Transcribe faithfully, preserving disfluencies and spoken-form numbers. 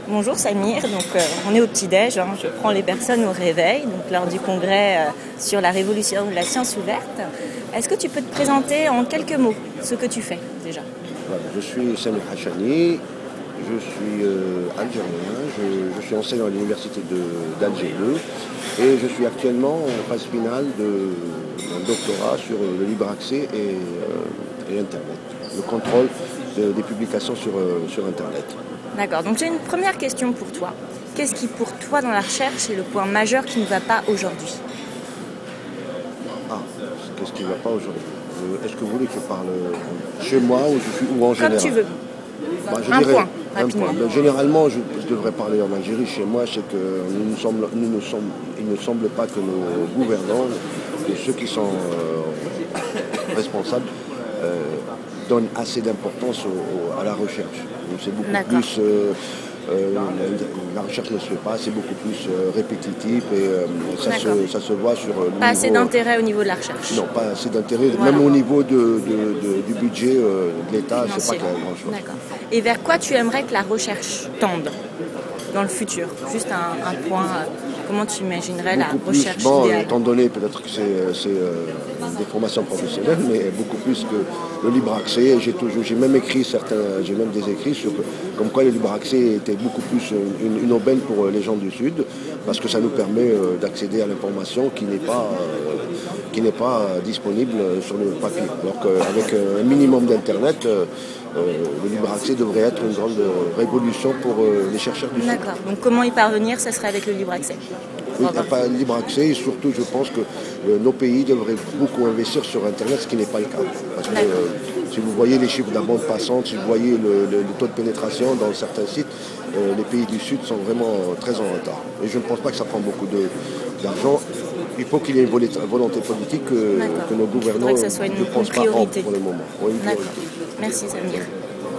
Bonjour Samir, donc euh, on est au petit-déj, hein. Je prends les personnes au réveil, donc lors du congrès euh, sur la révolution de la science ouverte. Est-ce que tu peux te présenter en quelques mots ce que tu fais déjà? Voilà, je suis Samir Hachani, je suis euh, algérien, je, je suis enseignant à l'université de- d'Alger deux et je suis actuellement en phase finale de- d'un doctorat sur euh, le libre accès et, euh, et Internet, le contrôle de- des publications sur, euh, sur Internet. D'accord, donc j'ai une première question pour toi. Qu'est-ce qui pour toi dans la recherche est le point majeur qui ne va pas aujourd'hui? Ah, qu'est-ce qui ne va pas aujourd'hui? Euh, Est-ce que vous voulez que je parle euh, chez moi ou, je suis, ou en Comme général? tu veux. Bah, je Un dirais point, un rapidement. point. Ben, généralement, je, je devrais parler en Algérie. Chez moi, c'est que nous nous semble, nous nous semble- il ne semble pas que nos gouvernants et ceux qui sont euh, responsables euh, donnent assez d'importance au- au- à la recherche. Donc, c'est beaucoup D'accord. plus. euh, euh, la, la recherche ne se fait pas, c'est beaucoup plus euh, répétitif et euh, ça, D'accord. se, ça se voit sur euh, le Pas assez niveau. d'intérêt au niveau de la recherche. Non, pas assez d'intérêt. Voilà. Même au niveau de, de- de- du budget euh, de l'État, c'est pas Financier. qu'il y a grand-chose. D'accord. Et vers quoi tu aimerais que la recherche tende dans le futur? Juste un, un point, euh, comment tu imaginerais la Beaucoup plus, recherche bon, idéale? étant donné peut-être que c'est c'est, euh, des formations professionnelles, mais beaucoup plus que le libre accès. J'ai toujours, j'ai même écrit certains, j'ai même des écrits sur comme quoi le libre accès était beaucoup plus une, une aubaine pour les gens du Sud, parce que ça nous permet euh, d'accéder à l'information qui n'est pas euh, qui n'est pas euh, disponible sur le papier. Alors qu'avec un minimum d'internet, euh, euh, le libre accès devrait être une grande révolution pour euh, les chercheurs du Sud. D'accord. Donc comment y parvenir? Ça serait avec le libre accès. Oui, il n'y a pas de libre accès et surtout je pense que euh, nos pays devraient beaucoup investir sur Internet, ce qui n'est pas le cas. Parce que euh, si vous voyez les chiffres d'abord passante, si vous voyez le, le- le taux de pénétration dans certains sites, euh, les pays du Sud sont vraiment très en retard. Et je ne pense pas que ça prend beaucoup de- d'argent. Il faut qu'il y ait une volé- volonté politique que, D'accord. que nos Il faudrait gouvernants que ça soit une- ne pensent une pas en priorité. pour le moment. Oui, une D'accord. priorité. Merci Samir.